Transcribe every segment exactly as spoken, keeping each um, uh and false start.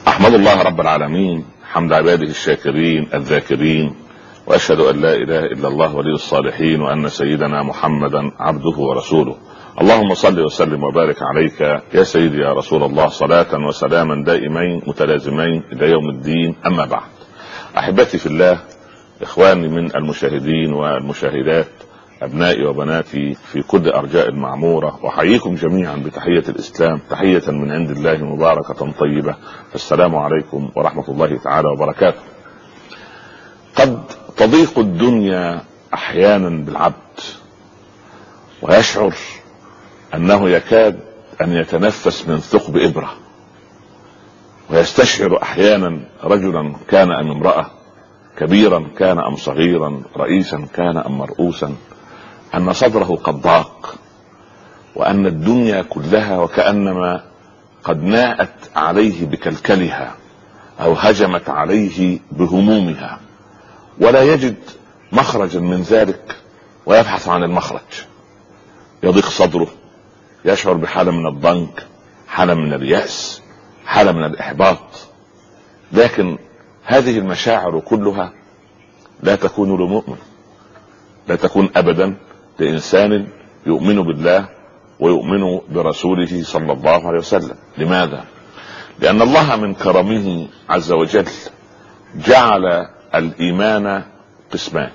احمد الله رب العالمين حمد عباده الشاكرين الذاكرين، واشهد ان لا اله الا الله ولي الصالحين، وان سيدنا محمدا عبده ورسوله. اللهم صل وسلم وبارك عليك يا سيدي يا رسول الله، صلاة وسلاما دائمين متلازمين الى يوم الدين. اما بعد، احبتي في الله، اخواني من المشاهدين والمشاهدات، ابنائي وبناتي في كل ارجاء المعمورة، احييكم جميعا بتحية الاسلام، تحية من عند الله مباركة طيبة. السلام عليكم ورحمة الله تعالى وبركاته. قد تضيق الدنيا احيانا بالعبد، ويشعر انه يكاد ان يتنفس من ثقب ابرة، ويستشعر احيانا رجلا كان ام امرأة، كبيرا كان ام صغيرا، رئيسا كان ام مرؤوسا، ان صدره قد ضاق، وان الدنيا كلها وكأنما قد ناءت عليه بكلكلها او هجمت عليه بهمومها، ولا يجد مخرجا من ذلك ويبحث عن المخرج. يضيق صدره، يشعر بحالة من الضنك، حالة من اليأس، حالة من الإحباط. لكن هذه المشاعر كلها لا تكون لمؤمن، لا تكون أبدا لإنسان يؤمن بالله ويؤمن برسوله صلى الله عليه وسلم. لماذا؟ لأن الله من كرمه عز وجل جعل الإيمان قسمان.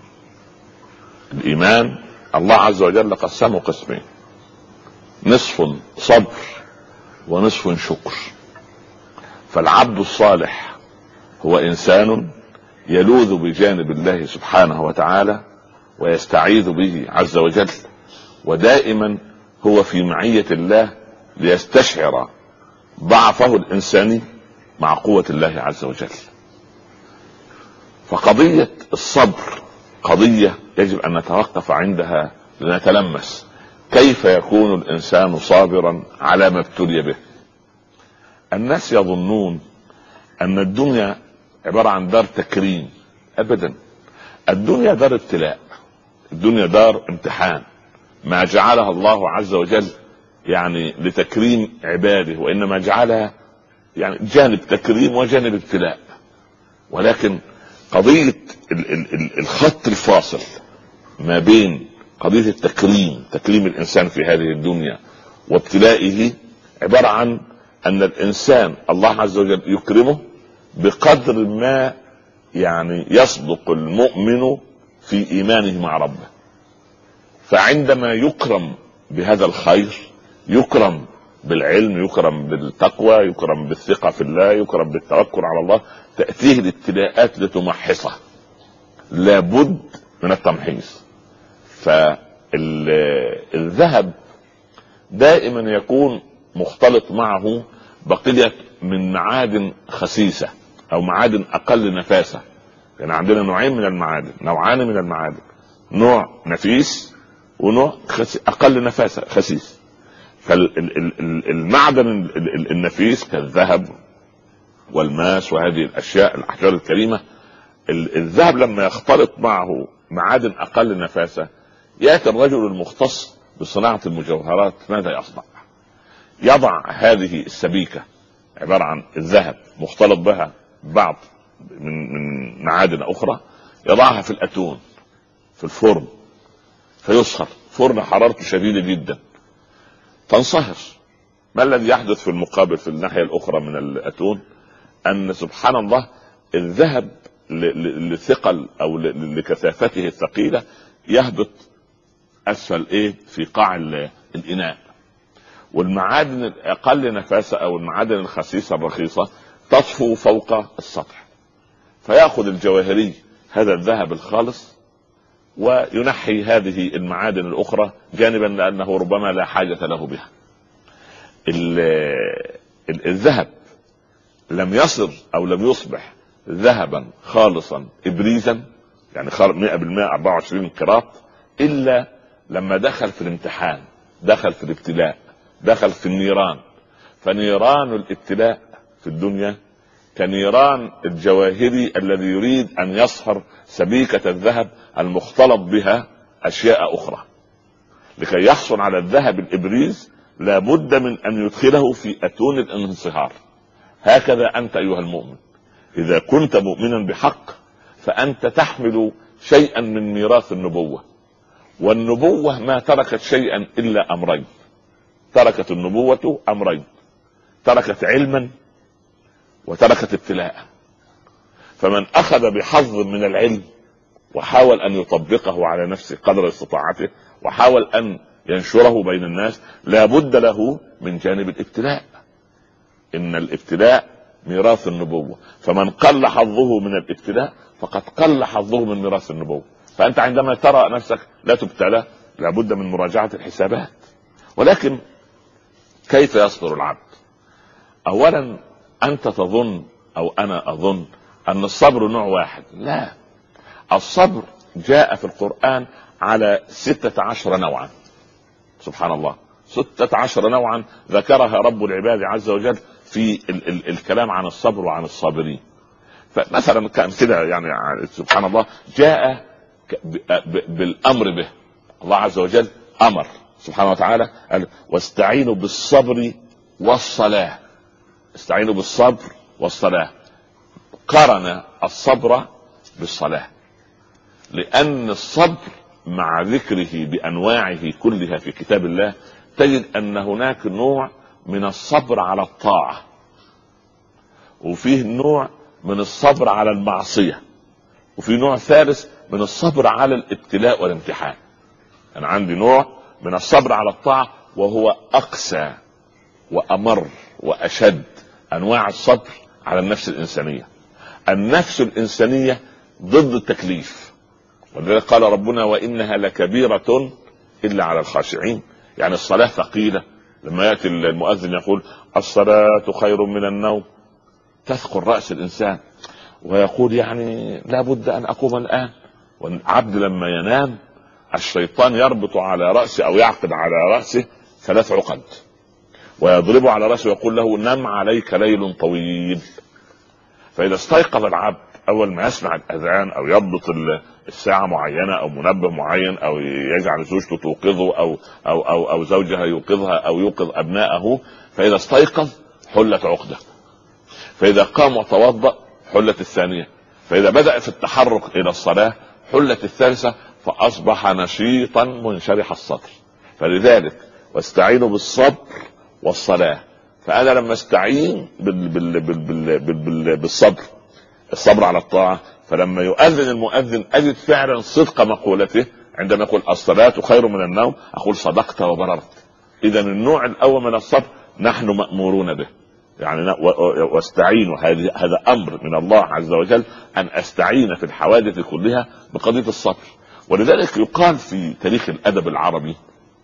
الإيمان الله عز وجل قسمه قسمين: نصف صبر ونصف شكر. فالعبد الصالح هو إنسان يلوذ بجانب الله سبحانه وتعالى ويستعيذ به عز وجل، ودائما هو في معية الله ليستشعر ضعفه الإنساني مع قوة الله عز وجل. فقضية الصبر قضية يجب أن نتوقف عندها لنتلمس كيف يكون الإنسان صابرا على ما ابتلي به. الناس يظنون أن الدنيا عبارة عن دار تكريم. أبدا، الدنيا دار ابتلاء، الدنيا دار امتحان، ما جعلها الله عز وجل يعني لتكريم عباده، وإنما جعلها يعني جانب تكريم وجانب ابتلاء. ولكن قضية الخط الفاصل ما بين قضية التكريم، تكريم الإنسان في هذه الدنيا، وابتلائه، عبارة عن أن الإنسان الله عز وجل يكرمه بقدر ما يعني يصدق المؤمن في إيمانه مع ربه. فعندما يكرم بهذا الخير، يكرم بالعلم، يكرم بالتقوى، يكرم بالثقة في الله، يكرم بالتوكل على الله، تأتيه الابتلاءات لتمحصه. لابد من التمحيص. فالذهب دائما يكون مختلط معه بقية من معادن خسيسة او معادن اقل نفاسة. يعني عندنا نوعين من المعادن، نوعان من المعادن، نوع نفيس ونوع اقل نفاسة خسيس. فالمعدن النفيس كالذهب والماس وهذه الاشياء الاحجار الكريمة، الذهب لما يختلط معه معادن اقل نفاسة، ياتي الرجل المختص بصناعة المجوهرات ماذا يصنع؟ يضع هذه السبيكة عبارة عن الذهب مختلط بها بعض من من معادن اخرى، يضعها في الاتون في الفرن فيصهر، فرن حرارته شديدة جدا، تنصهر. ما الذي يحدث في المقابل في الناحية الاخرى من الاتون؟ ان سبحان الله الذهب لثقل او لكثافته الثقيلة يهبط اسفل ايه في قاع الاناء، والمعادن الاقل نفاسة او المعادن الخسيسة الرخيصة تطفو فوق السطح. فيأخذ الجواهري هذا الذهب الخالص وينحي هذه المعادن الاخرى جانبا، لانه ربما لا حاجة له بها. الذهب لم يصر او لم يصبح ذهبا خالصا ابريزا، يعني مئة بالمئة أربعة وعشرين قراط، الا لما دخل في الامتحان، دخل في الابتلاء، دخل في النيران. فنيران الابتلاء في الدنيا كنيران الجواهري الذي يريد ان يصهر سبيكة الذهب المختلط بها اشياء اخرى. لكي يحصل على الذهب الابريز لابد من ان يدخله في اتون الانصهار. هكذا انت ايها المؤمن اذا كنت مؤمنا بحق فانت تحمل شيئا من ميراث النبوة، والنبوة ما تركت شيئا الا امرين. تركت النبوة امرين، تركت علما وتركت ابتلاء. فمن اخذ بحظ من العلم وحاول ان يطبقه على نفسه قدر استطاعته وحاول ان ينشره بين الناس، لا بد له من جانب الابتلاء. ان الابتلاء ميراث النبوة، فمن قل حظه من الابتلاء فقد قل حظه من ميراث النبوة. فانت عندما ترى نفسك لا تبتلى لا بد من مراجعة الحسابات. ولكن كيف يصبر العبد؟ اولا انت تظن او انا اظن ان الصبر نوع واحد. لا، الصبر جاء في القرآن على ستة عشر نوعا. سبحان الله، ستة عشر نوعا ذكرها رب العباد عز وجل في ال- ال- الكلام عن الصبر وعن الصابرين. فمثلا كان كده يعني سبحان الله جاء ب- ب- بالامر به. الله عز وجل امر سبحانه وتعالى قال واستعينوا بالصبر والصلاة. استعينوا بالصبر والصلاة، قرن الصبر بالصلاة، لأن الصبر مع ذكره بأنواعه كلها في كتاب الله تجد أن هناك نوع من الصبر على الطاعة، وفيه نوع من الصبر على المعصية، وفي نوع ثالث من الصبر على الابتلاء والامتحان. أنا عندي نوع من الصبر على الطاعة وهو أقسى وأمر وأشد أنواع الصبر على النفس الإنسانية. النفس الإنسانية ضد التكليف، ولذلك قال ربنا وإنها لكبيرة إلا على الخاشعين. يعني الصلاة ثقيلة، لما يأتي المؤذن يقول الصلاة خير من النوم تثقل رأس الإنسان ويقول يعني لا بد أن أقوم الآن. والعبد لما ينام الشيطان يربط على رأسه أو يعقد على رأسه ثلاث عقد ويضربه على رأسه ويقول له نم عليك ليل طويل. فإذا استيقظ العبد أول ما يسمع الأذان أو يضبط الساعة معينة أو منبه معين أو يجعل زوجته توقظه أو أو أو أو زوجها يوقظها أو يوقظ أبنائه، فإذا استيقظ حلت عقدة. فإذا قام وتوضأ حلت الثانية. فإذا بدأ في التحرك إلى الصلاة حلت الثالثة، فأصبح نشيطا منشرح الصدر. فلذلك واستعينوا بالصبر والصلاة. فأنا لما استعين بال بال بال بال بال بال بالصبر، الصبر على الطاعة، فلما يؤذن المؤذن أجد فعلا صدق مقولته عندما يقول الصلاة خير من النوم، أقول صدقت وبررت. إذا النوع الأول من الصبر نحن مأمورون به، يعني واستعينوا، هذا أمر من الله عز وجل أن أستعين في الحوادث كلها بقضية الصبر. ولذلك يقال في تاريخ الأدب العربي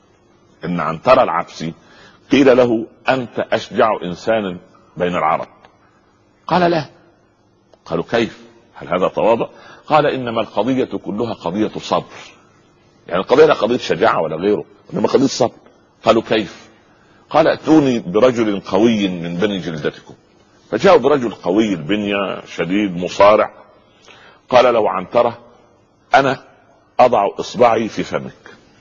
إن عنترة العبسي قيل له أنت أشجع إنسان بين العرب. قال لا. قالوا كيف؟ هل هذا تواضع؟ قال إنما القضية كلها قضية صبر. يعني القضية لا قضية شجاعة ولا غيره، إنما قضية صبر. قالوا كيف؟ قال ائتوني برجل قوي من بني جلدتكم. فجاءوا برجل قوي البنية شديد مصارع. قال لو عنترة أنا أضع إصبعي في فمك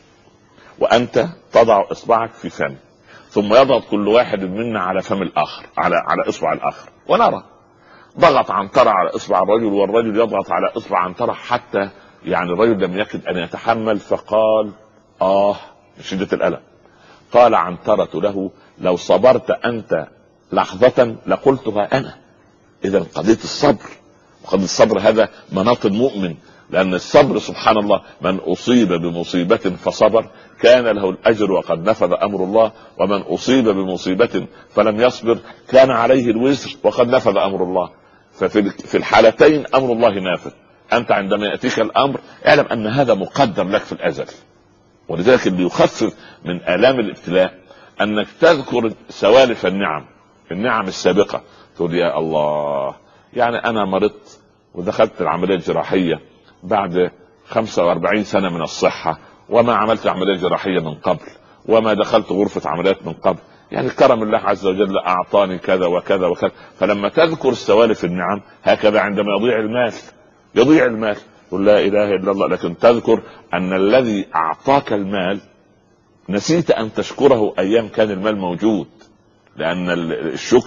وأنت تضع إصبعك في فمي، ثم يضغط كل واحد منا على فم الآخر على على إصبع الآخر ونرى. ضغط عنترة على إصبع الرجل والرجل يضغط على إصبع عنترة حتى يعني الرجل لم يكد أن يتحمل، فقال آه من شدة الألم. قال عنترة له لو صبرت أنت لحظة لقلتها أنا. إذا قضية الصبر، وقضية الصبر هذا مناط المؤمن، لأن الصبر سبحان الله من أصيب بمصيبة فصبر كان له الأجر وقد نفذ أمر الله، ومن أصيب بمصيبة فلم يصبر كان عليه الوزر وقد نفذ أمر الله. ففي في الحالتين أمر الله نافذ. أنت عندما يأتيك الأمر اعلم أن هذا مقدر لك في الأزل. ولذلك اللي يخفف من آلام الابتلاء أنك تذكر سوالف النعم النعم السابقة. تقول يا الله، يعني أنا مرضت ودخلت العملية الجراحية بعد خمسة وأربعين سنة من الصحة، وما عملت عملية جراحية من قبل، وما دخلت غرفة عمليات من قبل، يعني كرم الله عز وجل أعطاني كذا وكذا وكذا. فلما تذكر سوالف النعم هكذا عندما يضيع المال يضيع المال قل لا إله إلا الله، لكن تذكر أن الذي أعطاك المال نسيت أن تشكره أيام كان المال موجود. لأن الشكر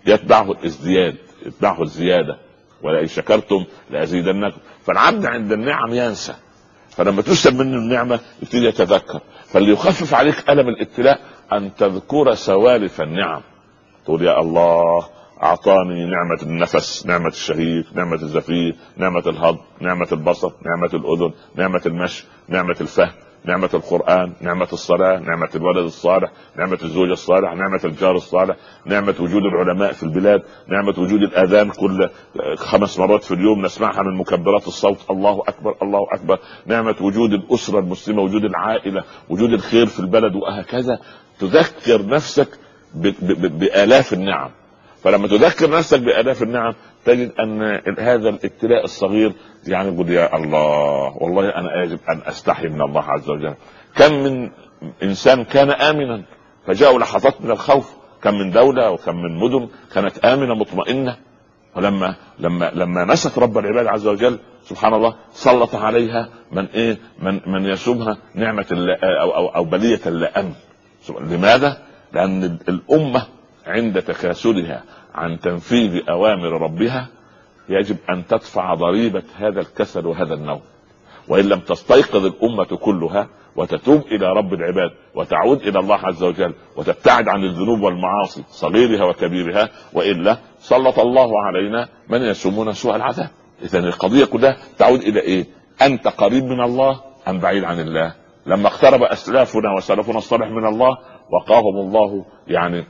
يتبعه الازدياد، يتبعه الزياده، ولئن شكرتم لازيدنكم. فالعبد عند النعم ينسى، فلما تسلب منه النعمه يبتدي يتذكر. فاللي يخفف عليك الم الابتلاء ان تذكر سوالف النعم، تقول يا الله اعطاني نعمة النفس، نعمة الشهيق، نعمة الزفير، نعمة الهضم، نعمة البصر، نعمة الاذن، نعمة المشي، نعمة الفهم، نعمة القرآن، نعمة الصلاة، نعمة الولد الصالح، نعمة الزوج الصالح، نعمة الجار الصالح، نعمة وجود العلماء في البلاد، نعمة وجود الآذان كل خمس مرات في اليوم نسمعها من مكبرات الصوت، الله أكبر الله أكبر، نعمة وجود الأسرة المسلمة، وجود العائلة، وجود الخير في البلد، وهكذا تذكر نفسك بآلاف النعم. فلما تذكر نفسك بآلاف النعم تجد ان هذا الابتلاء الصغير يعني يقول يا الله والله انا يجب ان استحي من الله عز وجل. كم من انسان كان امنا فجاءوا لحظات من الخوف، كم من دولة وكم من مدن كانت امنة مطمئنة، ولما لما لما نست رب العباد عز وجل سبحان الله سلط عليها من ايه من من يسومها نعمة او او, أو بلية لا امن. لماذا؟ لان الامة عند تكاسلها عن تنفيذ اوامر ربها يجب ان تدفع ضريبة هذا الكسل وهذا النوم. وان لم تستيقظ الامة كلها وتتوب الى رب العباد وتعود الى الله عز وجل وتبتعد عن الذنوب والمعاصي صغيرها وكبيرها، والا سلط الله علينا من يسومون سوء العذاب. اذا القضية كلها تعود الى ايه؟ انت قريب من الله ام بعيد عن الله؟ لما اقترب اسلافنا وسلفنا الصالح من الله وقاهم الله يعني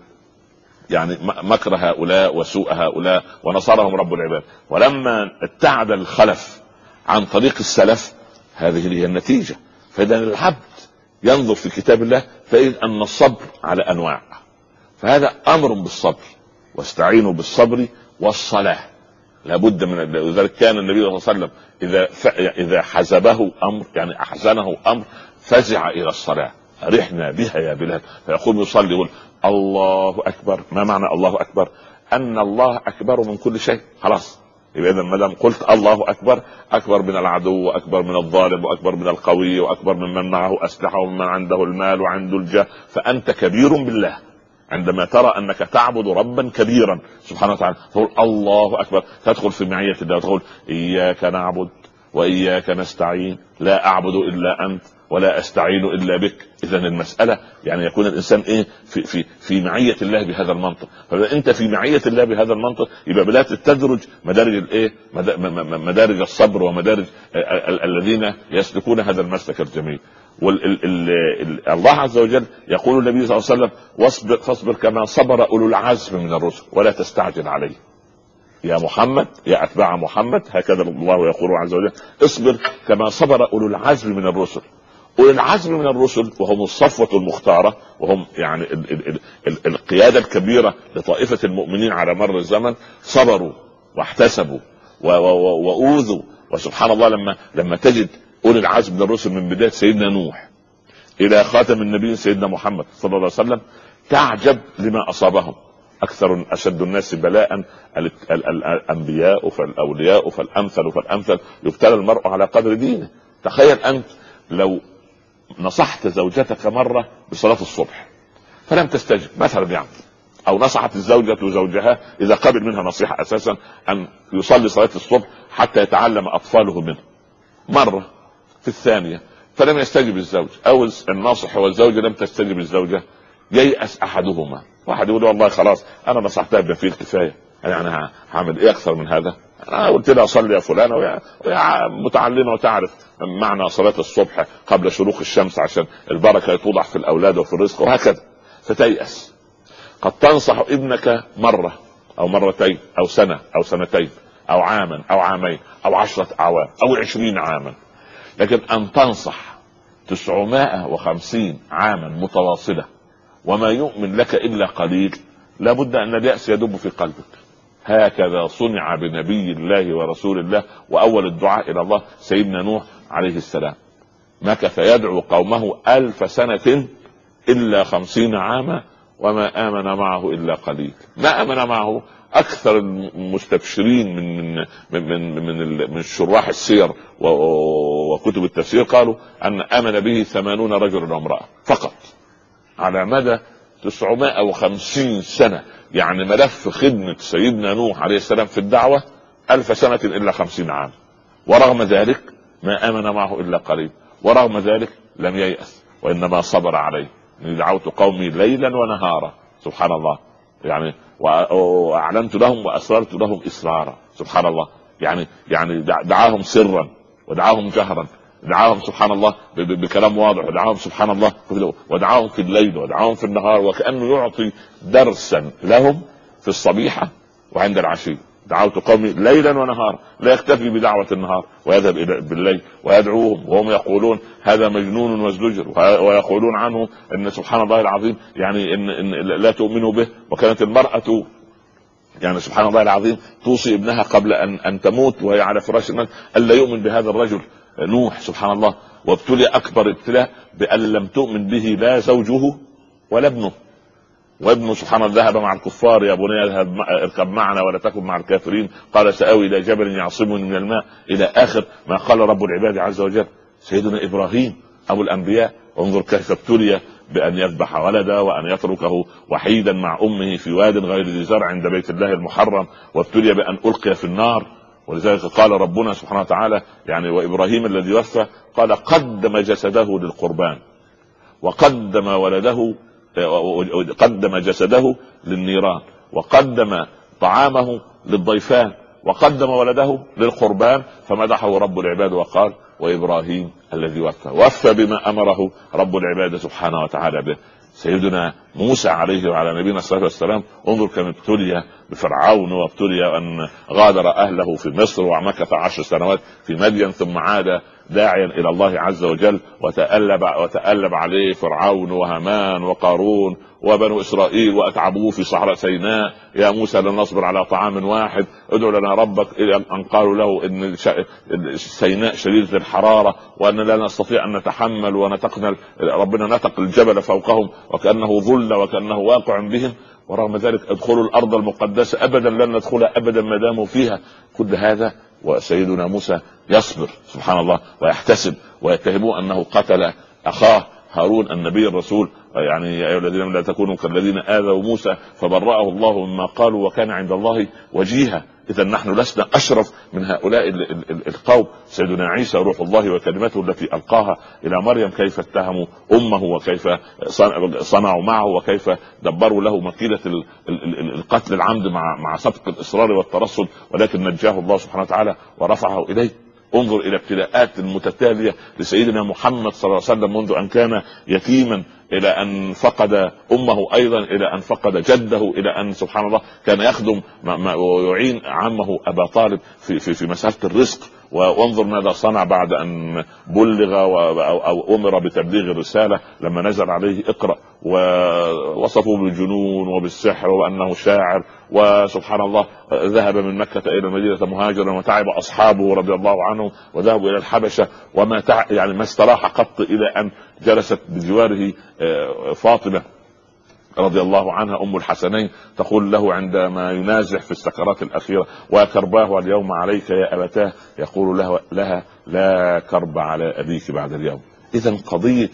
يعني مكر هؤلاء وسوء هؤلاء ونصرهم رب العباد. ولما ابتعد الخلف عن طريق السلف هذه هي النتيجة. فإذا العبد ينظر في كتاب الله فإذ أن الصبر على أنواع، فهذا أمر بالصبر، واستعينوا بالصبر والصلاة. لابد من ذلك. كان النبي صلى الله عليه وسلم إذا إذا حزبه أمر يعني أحزنه أمر فزع إلى الصلاة. رحنا بها يا بلال، فيقوم يصلي يقول الله أكبر. ما معنى الله أكبر؟ أن الله أكبر من كل شيء. خلاص يبقى إذا ما دام قلت الله أكبر، أكبر من العدو وأكبر من الظالم وأكبر من القوي وأكبر ممن معه أسلحة ومن عنده المال وعنده الجاه، فأنت كبير بالله. عندما ترى أنك تعبد ربا كبيرا سبحانه وتعالى تقول الله أكبر، تدخل في معية الله، تقول إياك نعبد وإياك نستعين، لا أعبد إلا أنت ولا استعين الا بك. اذا المساله يعني يكون الانسان ايه في في في معيه الله بهذا المنطق. فاذا انت في معيه الله بهذا المنطق يبقى بدات تدرج مدارج الايه مدارج الصبر ومدارج الذين يسلكون هذا المسلك الجميل. والله عز وجل يقول النبي صلى الله عليه وسلم واصبر فاصبر كما صبر اولو العزم من الرسل ولا تستعجل عليه. يا محمد يا اتباع محمد هكذا الله يقول عز وجل اصبر كما صبر اولو العزم من الرسل. أولي العزم من الرسل وهم الصفوة المختارة، وهم يعني ال ال ال ال القيادة الكبيرة لطائفة المؤمنين على مر الزمن، صبروا واحتسبوا وأوذوا. وسبحان الله لما لما تجد أولي العزم من الرسل من بداية سيدنا نوح إلى خاتم النبي سيدنا محمد صلى الله عليه وسلم تعجب لما أصابهم. أكثر أشد الناس بلاء الأنبياء فالأولياء فالأمثل فالأمثل، يبتلى المرء على قدر دينه. تخيل أنت لو نصحت زوجتك مرة بصلاة الصبح فلم تستجب مثلا يعني، او نصحت الزوجة زوجها اذا قبل منها نصيحة اساسا ان يصلي صلاة الصبح حتى يتعلم اطفاله منه مرة، في الثانية فلم يستجب الزوج او الناصح والزوجة لم تستجب الزوجة، ييأس احدهما. واحد يقول والله خلاص انا نصحتها بما فيه الكفاية، يعني هعمل ايه اكثر من هذا؟ انا قلت لها صلي يا فلانة ويا متعلمة وتعرف معنى صلاة الصبح قبل شروق الشمس عشان البركة توضع في الاولاد وفي الرزق وهكذا، فتيأس. قد تنصح ابنك مرة او مرتين او سنة او سنتين او عاما او عامين او عشرة اعوام او عشرين عاما، لكن ان تنصح تسعمائة وخمسين عاما متواصلة وما يؤمن لك الا قليل، لابد ان اليأس يدب في قلبك. هكذا صنع بنبي الله ورسول الله واول الدعاء الى الله سيدنا نوح عليه السلام، مكث يدعو قومه الف سنة الا خمسين عاما وما امن معه الا قليل. ما امن معه اكثر المستبشرين من من من من, من شراح السير وكتب التفسير قالوا ان امن به ثمانون رجلا وامرأة فقط على مدى تسعمائة وخمسين سنة، يعني ملف خدمة سيدنا نوح عليه السلام في الدعوة ألف سنة إلا خمسين عام، ورغم ذلك ما آمن معه إلا قليل، ورغم ذلك لم ييأس وإنما صبر عليه. دعوت قومي ليلا ونهارا، سبحان الله، يعني وأعلنت لهم وأسررت لهم إسرارا، سبحان الله، يعني يعني دعاهم سرا ودعاهم جهرا، دعاهم سبحان الله بكلام واضح، ودعاهم سبحان الله ودعاهم في الليل ودعاهم في النهار، وكأنه يعطي درسا لهم في الصبيحة وعند العشي. دعوت قومي ليلا ونهارا، لا يكتفي بدعوة النهار ويذهب الى بالليل ويدعوهم وهم يقولون هذا مجنون وازدجر، ويقولون عنه ان سبحان الله العظيم يعني إن, إن لا تؤمنوا به. وكانت المرأة يعني سبحان الله العظيم توصي ابنها قبل ان ان تموت وهي على فراش الموت الا يؤمن بهذا الرجل نوح، سبحان الله. وابتلي اكبر ابتلاء بان لم تؤمن به لا زوجه ولا ابنه، وابنه سبحان الله ذهب مع الكفار، يا بني اذهب اركب معنا ولا تكن مع الكافرين، قال سآوي الى جبل يعصمني من الماء، الى اخر ما قال رب العباد عز وجل. سيدنا ابراهيم ابو الانبياء انظر كيف ابتلي بان يذبح ولدا وان يتركه وحيدا مع امه في واد غير ذي زرع عند بيت الله المحرم، وابتلي بان القي في النار. ولذلك قال ربنا سبحانه وتعالى يعني وابراهيم الذي وفى قال قدم جسده للقربان وقدم ولده، قدم جسده للنيران وقدم طعامه للضيفان وقدم ولده للقربان، فمدحه رب العباد وقال وإبراهيم الذي وفى وفى بما أمره رب العباد سبحانه وتعالى به. سيدنا موسى عليه وعلى نبينا الصلاة والسلام انظر كم ابتلي بفرعون، وابتلي أن غادر أهله في مصر ومكث عشر سنوات في مدين، ثم عاد داعيا إلى الله عز وجل، وتألب, وتألب عليه فرعون وهامان وقارون وبنو إسرائيل وأتعبوه في صحراء سيناء. يا موسى لن نصبر على طعام واحد ادع لنا ربك، إلى أن قالوا له إن سيناء شديدة الحرارة وأن لا نستطيع أن نتحمل ونتقنا، ربنا نتق الجبل فوقهم وكأنه ظل وكأنه واقع بهم، ورغم ذلك ادخلوا الأرض المقدسة أبدا لن ندخلها أبدا ما داموا فيها. كل هذا وسيدنا موسى يصبر سبحان الله ويحتسب، ويتهمون أنه قتل أخاه هارون النبي الرسول، يعني يا أيها الذين لا تكونوا كالذين آذوا موسى فبرأه الله مما قالوا وكان عند الله وجيها. إذا نحن لسنا أشرف من هؤلاء القوم. سيدنا عيسى روح الله وكلمته التي ألقاها إلى مريم كيف اتهموا أمه وكيف صنعوا معه وكيف دبروا له مكيدة القتل العمد مع مع سبق الإصرار والترصد، ولكن نجاه الله سبحانه وتعالى ورفعه إليه. انظر الى ابتلاءات المتتالية لسيدنا محمد صلى الله عليه وسلم منذ ان كان يتيما الى ان فقد امه، ايضا الى ان فقد جده، الى ان سبحان الله كان يخدم ويعين عمه ابا طالب في في, في مسألة الرزق. وانظر ماذا صنع بعد ان بلغ او امر بتبليغ الرسالة لما نزل عليه اقرأ، ووصفوا بالجنون وبالسحر وانه شاعر. وسبحان الله ذهب من مكة الى المدينة مهاجرا وتعب اصحابه رضي الله عنه وذهبوا الى الحبشة، وما تع... يعني ما استراح قط الى ان جلست بجواره فاطمة رضي الله عنها ام الحسنين تقول له عندما ينازح في السكرات الاخيرة وكرباه اليوم عليك يا ابتاه، يقول له لها لا كرب على ابيك بعد اليوم. اذا قضية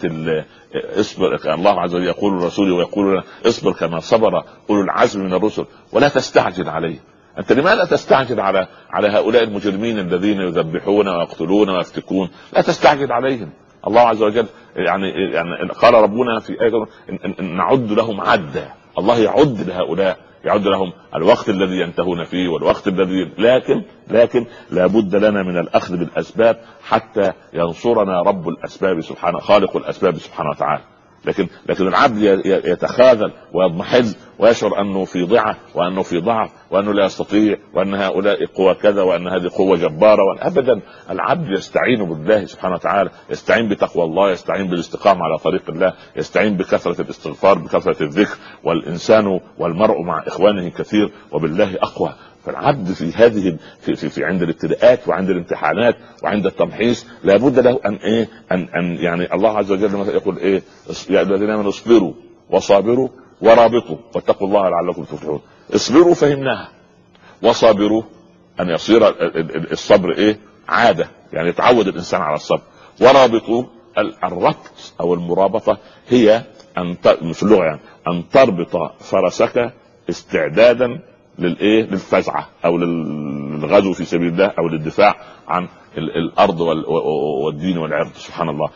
اصبر، الله عز وجل يقول الرسول ويقول اصبر كما صبر اولو العزم من الرسل ولا تستعجل عليه. انت لماذا تستعجل على على هؤلاء المجرمين الذين يذبحون ويقتلون ويفتكون؟ لا تستعجل عليهم. الله عز وجل يعني, يعني قال ربنا في آية نعد لهم عدا، الله يعد لهؤلاء، يعد لهم الوقت الذي ينتهون فيه والوقت الذي، لكن لكن لابد لنا من الاخذ بالاسباب حتى ينصرنا رب الاسباب سبحانه، خالق الاسباب سبحانه وتعالى. لكن لكن العبد يتخاذل ويضمحل ويشعر انه في ضعه وانه في ضعف وانه لا يستطيع وان هؤلاء قوة كذا وان هذه قوة جبارة. ابدا، العبد يستعين بالله سبحانه وتعالى، يستعين بتقوى الله، يستعين بالاستقامة على طريق الله، يستعين بكثرة الاستغفار، بكثرة الذكر. والانسان والمرء مع اخوانه كثير وبالله اقوى. فالعبد في هذه في, في, في عند الابتلاءات وعند الامتحانات وعند التمحيص لابد له ان ايه ان ان يعني الله عز وجل يقول ايه يا الذين امنوا اصبروا وصابروا ورابطوا واتقوا الله لعلكم تفلحون. اصبروا فهمناها، وصابروا ان يصير الصبر ايه عادة، يعني يتعود الانسان على الصبر. ورابطوا الربط او المرابطة هي ان في اللغه يعني ان تربط فرسك استعدادا للايه للفزعه او للغزو في سبيل الله او للدفاع عن الارض والدين والعرض. سبحان الله.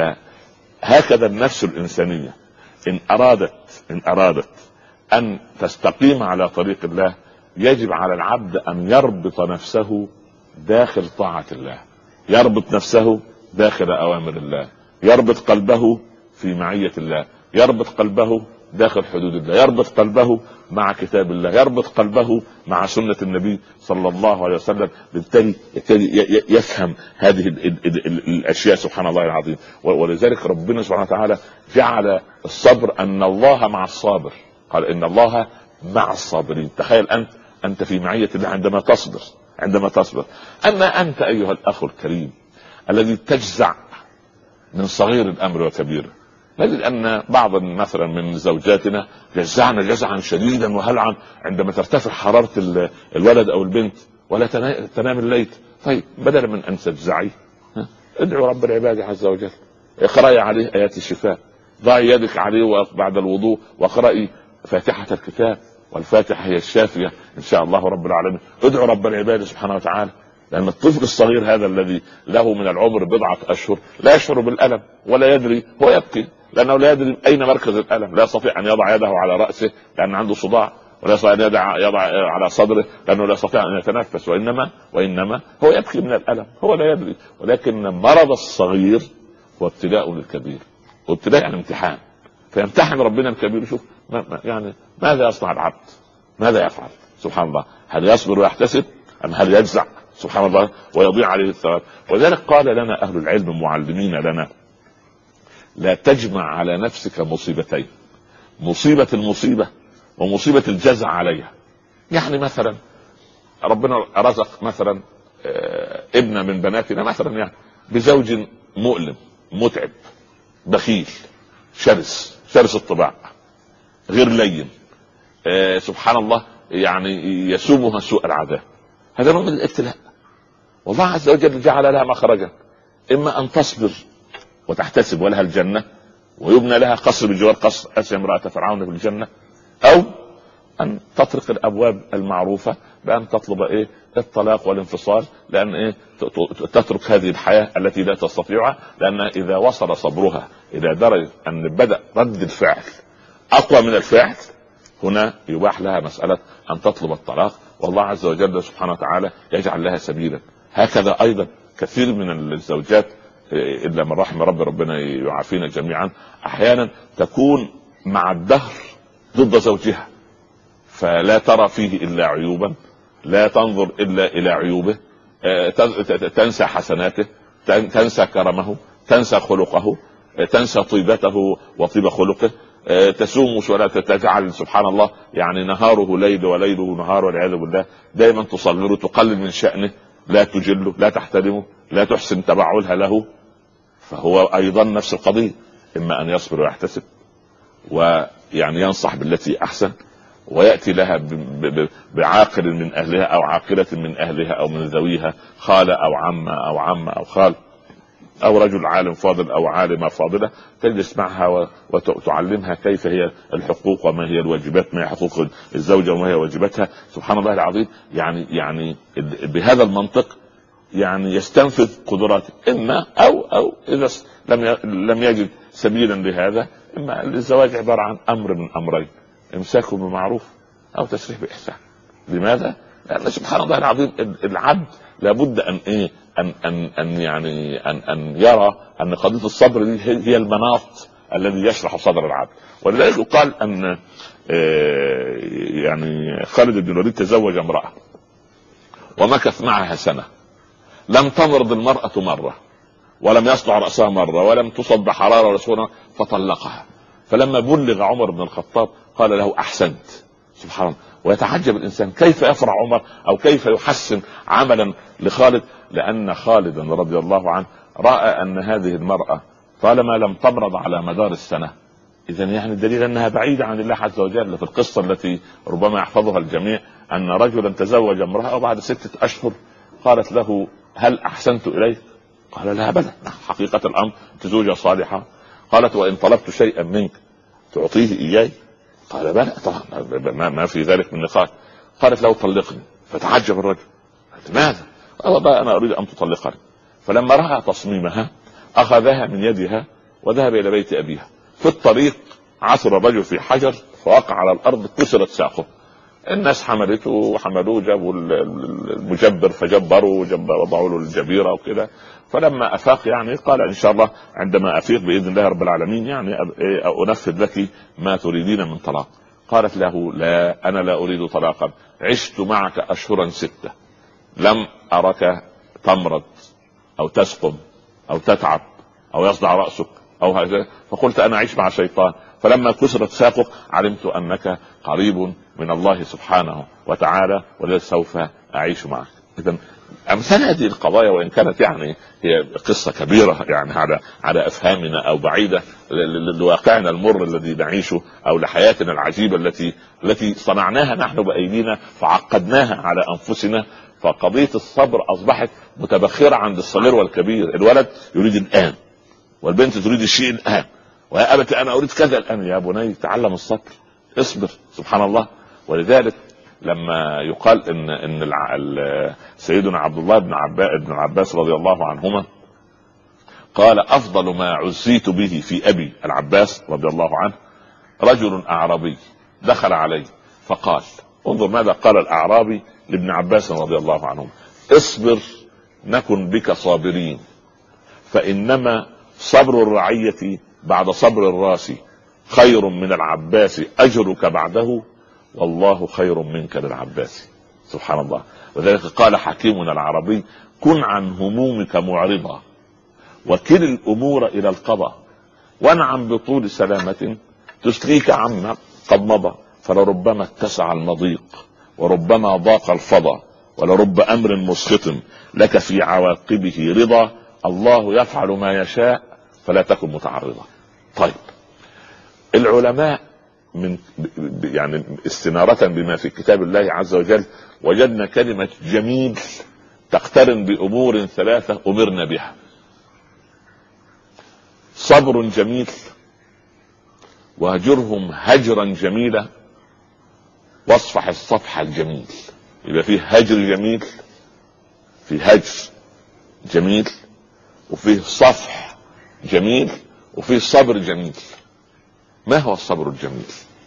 فهكذا النفس الانسانيه ان ارادت ان ارادت ان تستقيم على طريق الله يجب على العبد ان يربط نفسه داخل طاعه الله، يربط نفسه داخل اوامر الله، يربط قلبه في معيه الله، يربط قلبه داخل حدود الله، يربط قلبه مع كتاب الله، يربط قلبه مع سنة النبي صلى الله عليه وسلم. بالتالي يفهم هذه الأشياء. سبحان الله العظيم. ولذلك ربنا سبحانه وتعالى جعل الصبر أن الله مع الصابر، قال إن الله مع الصابرين. تخيل أنت أنت في معية الله عندما تصبر، عندما تصبر. أما أنت أيها الأخ الكريم الذي تجزع من صغير الأمر وكبيره، نجد ان بعض مثلا من زوجاتنا جزعنا جزعا شديدا وهلعا عندما ترتفع حرارة الولد او البنت ولا تنام الليل. طيب بدلا من ان تجزعي ادعو رب العباد عز وجل، اقرأي عليه ايات الشفاء، ضعي يدك عليه بعد الوضوء واقرأي فاتحة الكتاب، والفاتحة هي الشافية ان شاء الله رب العالمين. ادعو رب العباد سبحانه وتعالى، لأن الطفل الصغير هذا الذي له من العمر بضعة أشهر لا يشعر بالألم ولا يدري، هو يبكي لأنه لا يدري أين مركز الألم، لا يستطيع أن يضع يده على رأسه لأن عنده صداع، ولا يستطيع أن يضع, يضع على صدره لأنه لا يستطيع أن يتنفس، وإنما وإنما هو يبكي من الألم، هو لا يدري. ولكن مرض الصغير هو ابتلاء للكبير، وابتلاء يعني امتحان، فيمتحن ربنا الكبير. شوف يعني ماذا يصنع العبد، ماذا يفعل. سبحان الله. هل يصبر ويحتسب أم هل يجزع سبحان الله ويضيع عليه الثواب؟ وذلك قال لنا أهل العلم معلمين لنا لا تجمع على نفسك مصيبتين، مصيبة المصيبة ومصيبة الجزع عليها. يعني مثلا ربنا رزق مثلا ابن من بناتنا مثلا يعني بزوج مؤلم متعب بخيل شرس شرس الطباع غير لين، سبحان الله يعني يسومها سوء العذاب. هذا نوع من الابتلاء، والله عز وجل جعل لها مخرجا، اما ان تصبر وتحتسب ولها الجنة ويبنى لها قصر بجوار قصر أسيا امرأة فرعون في الجنة، او ان تطرق الابواب المعروفة بان تطلب ايه الطلاق والانفصال، لان ايه تترك هذه الحياة التي لا تستطيعها، لان اذا وصل صبرها الى درجة ان بدأ رد الفعل اقوى من الفعل، هنا يباح لها مسألة ان تطلب الطلاق، والله عز وجل سبحانه وتعالى يجعل لها سبيلا. هكذا ايضا كثير من الزوجات الا من رحم ربي ربنا يعافينا جميعا احيانا تكون مع الدهر ضد زوجها، فلا ترى فيه الا عيوبا، لا تنظر الا الى عيوبه، تنسى حسناته، تنسى كرمه، تنسى خلقه، تنسى طيبته وطيب خلقه، تسوم ولا تجعل سبحان الله يعني نهاره ليل وليله نهار والعياذ بالله، دائما تصغره تقلل من شأنه، لا تجله لا تحترمه لا تحسن تبعلها له. فهو ايضا نفس القضية، اما ان يصبر ويحتسب ويعني ينصح بالتي احسن، ويأتي لها بعاقل من اهلها او عاقلة من اهلها او من ذويها، خالة او عمة او عمة او خال او رجل عالم فاضل او عالمة فاضلة، تجلس معها وتعلمها كيف هي الحقوق وما هي الواجبات، ما هي حقوق الزوجة وما هي واجباتها. سبحان الله العظيم. يعني يعني بهذا المنطق يعني يستنفذ قدراته، اما او او اذا لم لم يجد سبيلا لهذا، اما الزواج عبارة عن امر من امرين، امساك بمعروف او تسريح باحسان. لماذا؟ لان سبحان الله العظيم العبد لابد ان ايه ان ان ان يعني ان ان يرى ان قضيه الصبر دي هي المناط الذي يشرح صدر العبد. ولذلك قال ان يعني خالد بن الوليد تزوج امراه ومكث معها سنه، لم تمرض المراه مره، ولم يصدع راسها مره، ولم تصب بحراره ولا سخونه، فطلقها. فلما بلغ عمر بن الخطاب قال له احسنت. سبحان الله. ويتعجب الانسان كيف يفرح عمر او كيف يحسن عملا لخالد، لان خالدا رضي الله عنه راى ان هذه المراه طالما لم تمرض على مدار السنه، اذا يعني دليل انها بعيده عن الله عز وجل. في القصه التي ربما يحفظها الجميع ان رجلا تزوج امراه وبعد سته اشهر قالت له هل احسنت اليك؟ قال لها بلى، حقيقه الامر تزوجه صالحه. قالت وان طلبت شيئا منك تعطيه اياي؟ قال بلى طبعا، ما في ذلك من نقاش. قالت له طلقني. فتعجب الرجل، لماذا؟ قال انا اريد ان تطلقني. فلما راى تصميمها اخذها من يدها وذهب الى بيت ابيها. في الطريق عثر الرجل في حجر فوقع على الارض، كسرت ساقه. الناس حملته وحملوه، جابوا المجبر فجبروا وضعوا له الجبيره وكده. فلما افاق يعني قال ان شاء الله عندما افيق باذن الله رب العالمين يعني انفذ لك ما تريدين من طلاق. قالت له لا، انا لا اريد طلاقا، عشت معك اشهرا سته لم ارك تمرض او تسقم او تتعب او يصدع راسك او هذا، فقلت انا اعيش مع شيطان. فلما كسرت ساقك علمت انك قريب من الله سبحانه وتعالى ولذلك سوف اعيش معك. اذا امثال هذه القضايا وان كانت يعني هي قصه كبيره يعني على على افهامنا او بعيده لواقعنا المر الذي نعيشه او لحياتنا العجيبه التي التي صنعناها نحن بايدينا فعقدناها على انفسنا. فقضيه الصبر اصبحت متبخره عند الصغير والكبير. الولد يريد الان والبنت تريد الشيء الان، ويا ابت انا اريد كذا الان. يا بني تعلم الصبر، اصبر. سبحان الله. ولذلك لما يقال ان ان سيدنا عبد الله بن عباس بن عباس رضي الله عنهما قال افضل ما عزيت به في ابي العباس رضي الله عنه رجل اعرابي دخل عليه فقال، انظر ماذا قال الاعرابي لابن عباس رضي الله عنه: اصبر نكن بك صابرين، فانما صبر الرعية بعد صبر الراس خير من العباس اجرك بعده، والله خير منك للعباس. سبحان الله. وذلك قال حكيمنا العربي: كن عن همومك معرضا وكل الامور الى القضاء، وانعم بطول سلامة تسليك عما قد مضى، فلربما اتسع المضيق وربما ضاق الفضا، ولرب امر مسخط لك في عواقبه رضا، الله يفعل ما يشاء فلا تكن متعرضا. طيب العلماء من يعني استنارة بما في كتاب الله عز وجل وجدنا كلمة جميل تقترن بأمور ثلاثة أمرنا بها: صبر جميل، وهجرهم هجرا جميلا، واصفح الصفح الجميل. يبقى فيه هجر جميل، في هجر جميل، وفيه صفح جميل، وفيه صبر جميل. ما هو الصبر الجميل؟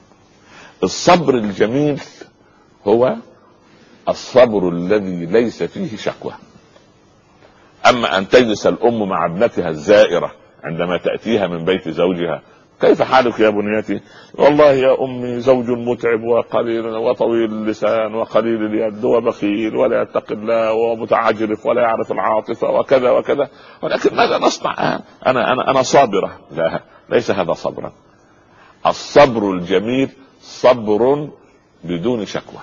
الصبر الجميل هو الصبر الذي ليس فيه شكوى. اما ان تجلس الام مع ابنتها الزائرة عندما تأتيها من بيت زوجها: كيف حالك يا بنيتي؟ والله يا امي زوج متعب وقليل وطويل اللسان وقليل اليد وبخيل ولا يتقي الله ومتعجرف ولا يعرف العاطفة وكذا وكذا، ولكن ماذا نصنع؟ انا انا انا صابرة. لا، ليس هذا صبرا. الصبر الجميل صبر بدون شكوى.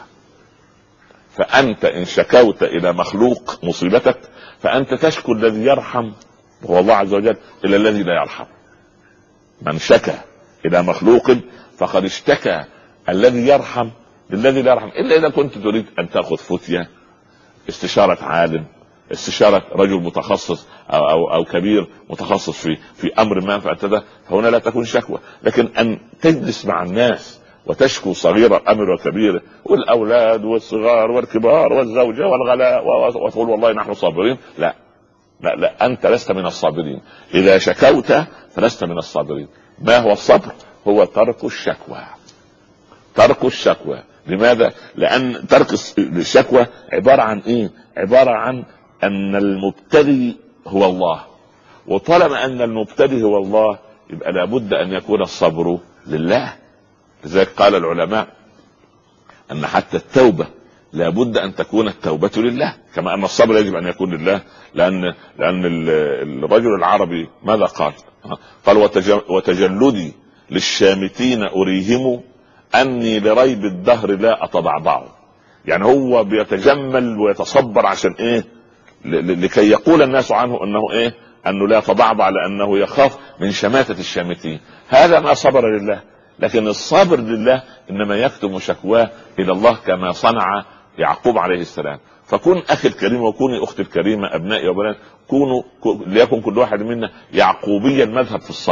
فانت ان شكوت الى مخلوق مصيبتك فانت تشكو الذي يرحم وهو الله عز وجل الى الذي لا يرحم. من شكى الى مخلوق فقد اشتكى الذي يرحم للذي لا يرحم، الا اذا كنت تريد ان تاخذ فتية، استشارة عالم، استشارة رجل متخصص او او, أو كبير متخصص في في امر ما، فانت هنا لا تكون شكوى. لكن ان تجلس مع الناس وتشكو صغير الامر وكبيره، والاولاد والصغار والكبار والزوجه والغلاء، وتقول والله نحن صابرين، لا لا لا، انت لست من الصابرين. اذا شكوت فلست من الصابرين. ما هو الصبر؟ هو ترك الشكوى. ترك الشكوى. لماذا؟ لان ترك الشكوى عبارة عن ايه؟ عبارة عن ان المبتلي هو الله، وطالما ان المبتلي هو الله يبقى لابد ان يكون الصبر لله. لذلك قال العلماء ان حتى التوبة لابد ان تكون التوبة لله، كما ان الصبر يجب ان يكون لله. لان لان الرجل العربي ماذا قال؟ قال: وتجلدي للشامتين اريهم اني لريب الدهر لا اتضعضع. يعني هو بيتجمل ويتصبر عشان ايه؟ لكي يقول الناس عنه انه ايه؟ انه لا يتضعضع، لانه يخاف من شماتة الشامتين. هذا ما صبر لله. لكن الصابر لله انما يكتم شكواه الى الله كما صنع يعقوب عليه السلام. فكن اخي الكريم وكوني اختي الكريمة، ابنائي وبنات، كونوا ليكن كل واحد منا يعقوبيا المذهب في الصبر.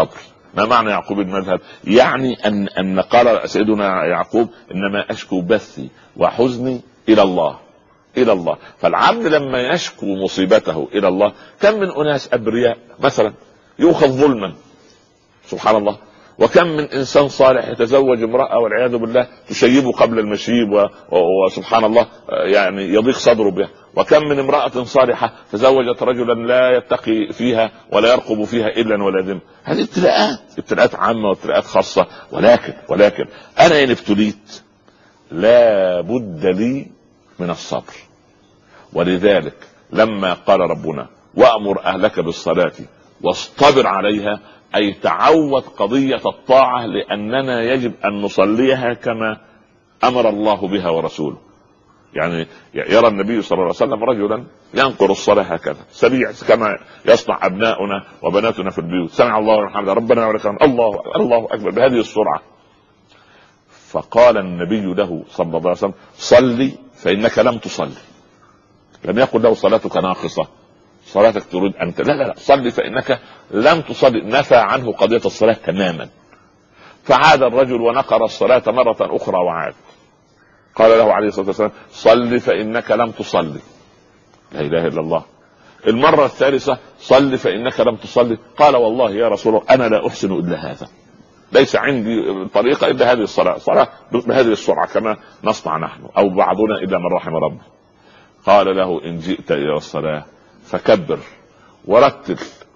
ما معنى يعقوب المذهب؟ يعني ان ان قال سيدنا يعقوب انما اشكو بثي وحزني الى الله، الى الله. فالعبد لما يشكو مصيبته الى الله، كم من اناس ابرياء مثلا يؤخذ ظلما سبحان الله، وكم من انسان صالح يتزوج امرأة والعياذ بالله تشيبه قبل المشيب وسبحان الله يعني يضيق صدره بها، وكم من امرأة صالحة تزوجت رجلا لا يتقي فيها ولا يرقب فيها الا ولا ذم. هذه ابتلاءات، ابتلاءات عامة وابتلاءات خاصة. ولكن ولكن انا ان ابتليت لا بد لي من الصبر. ولذلك لما قال ربنا وأمر أهلك بالصلاة واصطبر عليها، أي تعود قضية الطاعة، لأننا يجب أن نصليها كما أمر الله بها ورسوله. يعني يرى النبي صلى الله عليه وسلم رجلا ينقر الصلاة هكذا سريع كما يصنع أبناؤنا وبناتنا في البيوت، سمع الله لمن حمده ربنا ولك الحمد الله الله أكبر بهذه السرعة. فقال النبي له صلى الله عليه وسلم صلي فإنك لم تصلي. لم يقل له صلاتك ناقصة، صلاتك تريد أن لا لا لا صلي فإنك لم تصلي، نفى عنه قضية الصلاة تماما. فعاد الرجل ونقر الصلاة مرة أخرى وعاد، قال له عليه الصلاة والسلام صلي فإنك لم تصلي. لا إله إلا الله. المرة الثالثة صلي فإنك لم تصلي. قال والله يا رسول الله أنا لا أحسن إلا هذا، ليس عندي طريقة إلا هذه الصلاة، صلاة بهذه السرعة كما نصنع نحن أو بعضنا إلا من رحم ربه. قال له إن جئت إلى الصلاة فكبر ورتل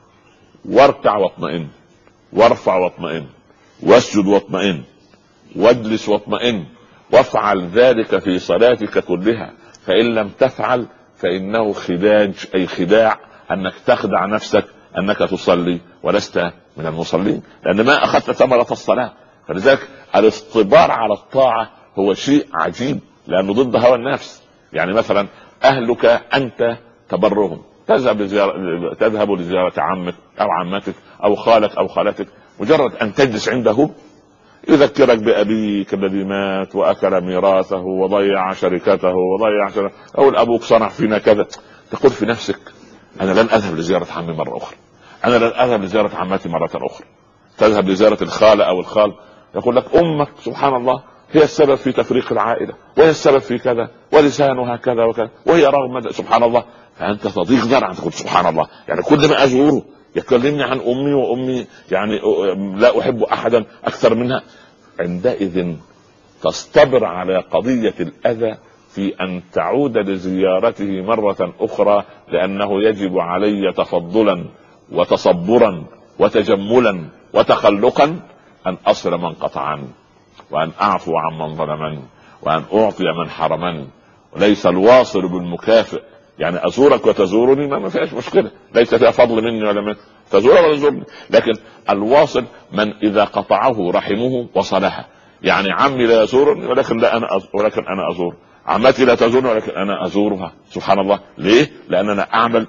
واركع واطمئن وارفع واطمئن واسجد واطمئن واجلس واطمئن وافعل ذلك في صلاتك كلها، فإن لم تفعل فإنه خداج، أي خداع، أنك تخدع نفسك أنك تصلي ولست من المصلين، لأن ما أخذت ثمرة الصلاة. فلذلك الاصطبار على الطاعة هو شيء عجيب، لأنه ضد هوى النفس. يعني مثلا أهلك أنت تبرهم، تذهب لزيارة تذهب لزيارة عمك أو عمتك أو خالك أو خالتك، مجرد أن تجلس عنده يذكرك بأبيك الذي مات وأكل ميراثه وضيع شركته وضيع شركته، أو أبوك صنع فينا كذا. تقول في نفسك أنا لن أذهب لزيارة عمي مرة أخرى، أنا لن أذهب لزيارة عمتي مرة أخرى. تذهب لزيارة الخالة أو الخال، يقول لك أمك سبحان الله هي السبب في تفريق العائلة، وهي السبب في كذا، ولسانها كذا وكذا، وهي رغم سبحان الله. فأنت تضيق ذرعا تقول سبحان الله، يعني كل ما أزوره يكلمني عن أمي وأمي يعني لا أحب أحدا أكثر منها. عندئذ تصطبر على قضية الأذى في أن تعود لزيارته مرة أخرى، لأنه يجب علي تفضلا وتصبرا وتجملا وتخلقا أن أصل من قطعني، وأن أعفو عن من ظلمني، وأن أعطي من حرمني. وليس الواصل بالمكافئ، يعني أزورك وتزورني ما فيهاش مشكلة، ليس فيها فضل مني ولا منك، تزور ولا تزورني. لكن الواصل من إذا قطعه رحمه وصلها. يعني عمي لا يزورني ولكن لا أنا أزور، ولكن أنا أزور، عمتي لا تزورني ولكن أنا أزورها. سبحان الله. ليه؟ لأن أنا أعمل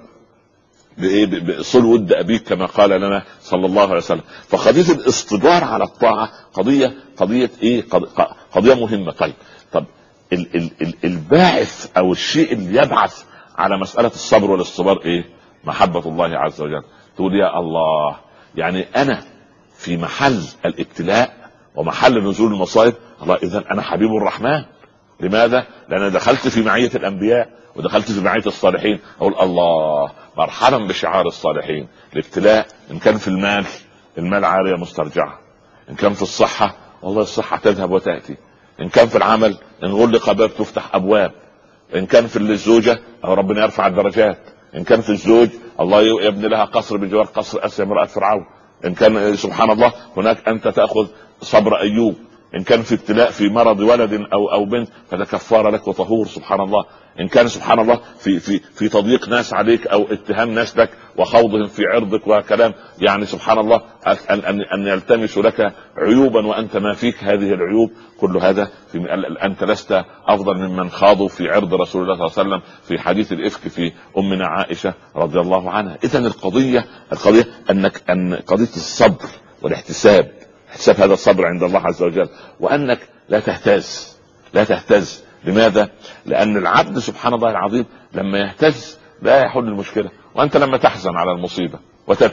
بصل ود أبيك كما قال لنا صلى الله عليه وسلم. فقضية الاصطبار على الطاعة قضية قضية إيه؟ قضية مهمة. طيب طب ال ال ال الباعث أو الشيء اللي يبعث على مسألة الصبر والاصطبار إيه؟ محبة الله عز وجل. تقول يا الله، يعني أنا في محل الابتلاء ومحل نزول المصائب، الله إذن أنا حبيب الرحمن. لماذا؟ لأن دخلت في معية الأنبياء ودخلت في معية الصالحين. أقول الله مرحبا بشعار الصالحين. الابتلاء إن كان في المال، المال عارية مسترجعة. إن كان في الصحة، والله الصحة تذهب وتأتي. إن كان في العمل، إن غلق باب تفتح أبواب. إن كان في الزوجة، أو ربنا يرفع الدرجات. إن كان في الزوج، الله يبني لها قصر بجوار قصر أسيا امرأة فرعون. إن كان سبحان الله هناك أنت تأخذ صبر أيوب. إن كان في ابتلاء في مرض ولد أو أو بنت، فده كفارة لك وطهور سبحان الله. إن كان سبحان الله في في في تضييق ناس عليك أو اتهام ناس لك وخوضهم في عرضك وكلام، يعني سبحان الله أن أن أن يلتمسوا لك عيوبا وأنت ما فيك هذه العيوب، كل هذا في أنت لست أفضل ممن خاضوا في عرض رسول الله صلى الله عليه وسلم في حديث الإفك في أمنا عائشة رضي الله عنها. إذن القضية القضية أنك أن قضية الصبر والاحتساب، احتساب هذا الصبر عند الله عز وجل، وأنك لا تهتز لا تهتز. لماذا؟ لأن العبد سبحان الله العظيم لما يهتز لا يحل المشكلة. وأنت لما تحزن على المصيبة وتبكي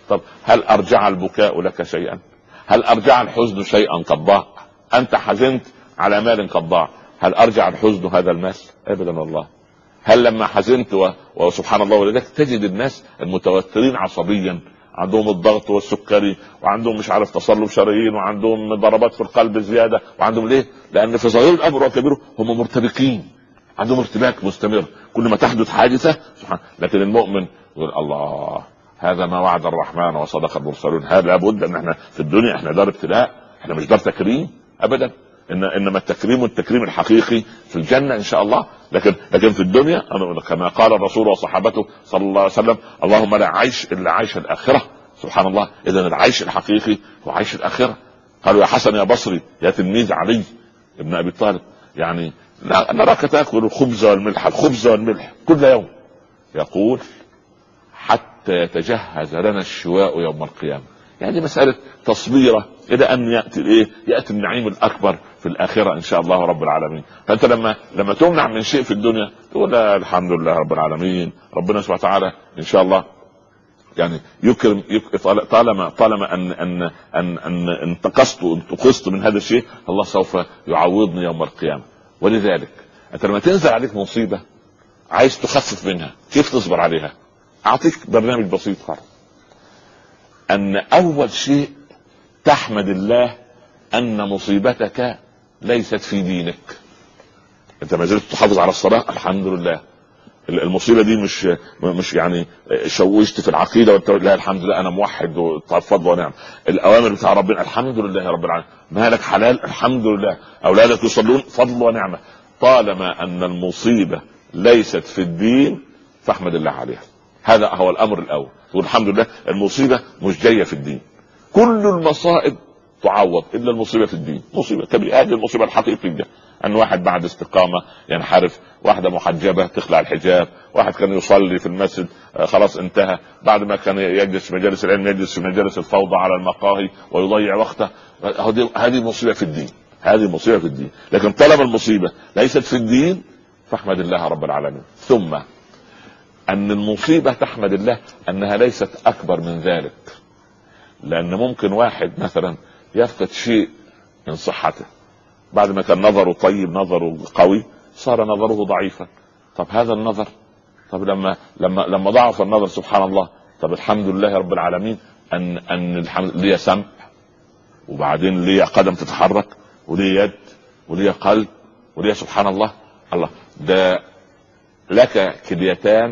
طب هل ارجع البكاء لك شيئا؟ هل ارجع الحزن شيئا قد ضاع؟ انت حزنت على مال قد ضاع، هل ارجع الحزن هذا المال؟ ابدا والله. هل لما حزنت و... وسبحان الله، ولذلك تجد الناس المتوترين عصبيا عندهم الضغط والسكري، وعندهم مش عارف تصلب شرايين، وعندهم ضربات في القلب زياده، وعندهم ليه؟ لان في صغير الامر وكبيره هم مرتبكين، عندهم ارتباك مستمر، كل ما تحدث حادثه سبحان. لكن المؤمن يقول الله هذا ما وعد الرحمن وصدق المرسلون. هذا لابد ان احنا في الدنيا احنا دار ابتلاء، احنا مش دار تكريم ابدا. إن انما التكريم التكريم الحقيقي في الجنه ان شاء الله. لكن لكن في الدنيا كما قال الرسول وصحابته صلى الله عليه وسلم اللهم لا عيش الا عيش الاخره. سبحان الله. اذا العيش الحقيقي هو عيش الاخره. قالوا يا حسن يا بصري يا تلميذ علي ابن ابي طالب، يعني نراك تاكل الخبز والملح الخبز والملح كل يوم، يقول حتى يتجهز لنا الشواء يوم القيامه. يعني مساله تصبيره الى ان ياتي الايه؟ ياتي النعيم الاكبر في الاخره ان شاء الله رب العالمين. فانت لما لما تمنع من شيء في الدنيا تقول الحمد لله رب العالمين، ربنا سبحانه وتعالى ان شاء الله يعني يكرم, يكرم طالما طالما ان ان ان ان انتقصت انتقصت من هذا الشيء الله سوف يعوضني يوم القيامه. ولذلك انت لما تنزل عليك مصيبه عايز تخفف منها، كيف تصبر عليها؟ اعطيك برنامج بسيط خالص. ان اول شيء تحمد الله ان مصيبتك ليست في دينك. انت ما زلت تحافظ على الصلاه الحمد لله، المصيبه دي مش مش يعني شوشت في العقيده وانت لا الحمد لله انا موحد وفضل ونعم. الاوامر بتاع ربنا الحمد لله رب العالمين، مالك حلال الحمد لله، اولادك يصلون فضل ونعمه. طالما ان المصيبه ليست في الدين فاحمد الله عليها. هذا هو الامر الاول. تقول الحمد لله المصيبه مش جايه في الدين. كل المصائب تعوض الا المصيبه في الدين، مصيبه كبيره. هذه المصيبه الحقيقيه ان واحد بعد استقامه ينحرف، واحده محجبه تخلع الحجاب، واحد كان يصلي في المسجد خلاص انتهى، بعد ما كان يجلس في مجالس العلم يجلس في مجالس الفوضى على المقاهي ويضيع وقته. هذه مصيبه في الدين، هذه مصيبه في الدين. لكن طالما المصيبه ليست في الدين فاحمد الله رب العالمين. ثم ان المصيبه تحمد الله انها ليست اكبر من ذلك، لان ممكن واحد مثلا يفقد شيء من صحته، بعد ما كان نظره طيب نظره قوي صار نظره ضعيفا. طب هذا النظر، طب لما لما لما ضعف النظر سبحان الله، طب الحمد لله رب العالمين ان ان الحمد لله سمع، وبعدين ليه قدم تتحرك، وليه يد، وليه قلب، وليه سبحان الله. الله ده لك كليتان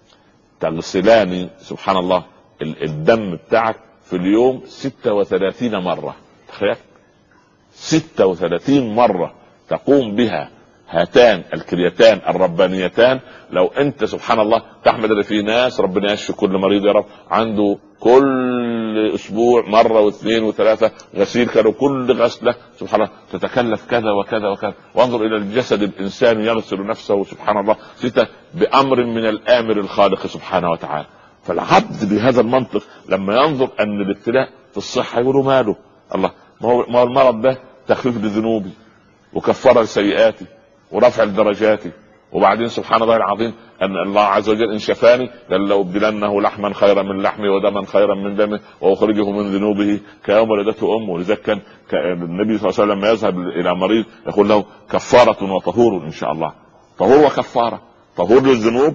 تغسلان سبحان الله الدم بتاعك في اليوم ستة وثلاثين مرة. تخيل ستة وثلاثين مرة تقوم بها هاتان الكليتان الربانيتان. لو انت سبحان الله تحمد ان في ناس ربنا يشفي كل مريض يا رب عنده كل اسبوع مرة واثنين وثلاثة غسيل، كانوا كل غسلة سبحان الله تتكلف كذا وكذا وكذا. وانظر الى الجسد الانساني يغسل نفسه سبحان الله ستة بامر من الامر الخالق سبحانه وتعالى. فالعبد بهذا المنطق لما ينظر ان الابتلاء في الصحة يقولوا ماله الله، ما هو المرض ده تخفيف لذنوبي وكفارة لسيئاتي ورفع لدرجاتي. وبعدين سبحان الله العظيم ان الله عز وجل ان شفاني قال لو ابدلنه لحما خيرا من لحمي ودما خيرا من دمه واخرجه من ذنوبه كيوم ولدته امه. ولذلك كان النبي صلى الله عليه وسلم لما يذهب الى مريض يقول له كفارة وطهور ان شاء الله. طهور وكفارة، طهور للذنوب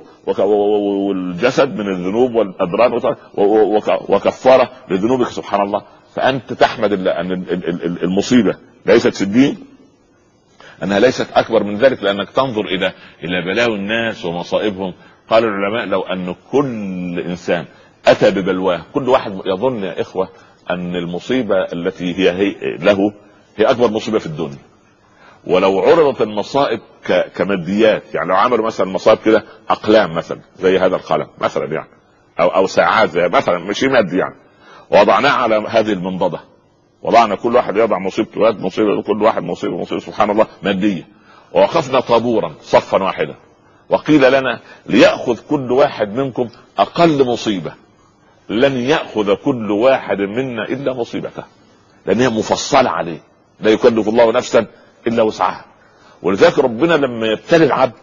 والجسد من الذنوب والادران وكفارة لذنوبك سبحان الله. فانت تحمد الله ان المصيبة ليست في الدين، انها ليست اكبر من ذلك، لانك تنظر الى الى بلاوي الناس ومصائبهم. قال العلماء لو ان كل انسان اتى ببلواه، كل واحد يظن يا اخوة ان المصيبة التي هي, هي له هي اكبر مصيبة في الدنيا. ولو عرضت المصائب كماديات، يعني لو عملوا مثلا مصائب كده اقلام مثلا زي هذا القلم مثلا يعني، او او ساعات زي مثلا مش مادي يعني، وضعناه على هذه المنضدة، وضعنا كل واحد يضع مصيبته واد مصيبه، كل واحد مصيبه مصيبه سبحان الله ماديه، ووقفنا طابورا صفا واحدا وقيل لنا ليأخذ كل واحد منكم اقل مصيبه، لن يأخذ كل واحد منا الا مصيبته، لان هي مفصله عليه، لا يكلف الله نفسا الا وسعها. ولذلك ربنا لما يبتلي العبد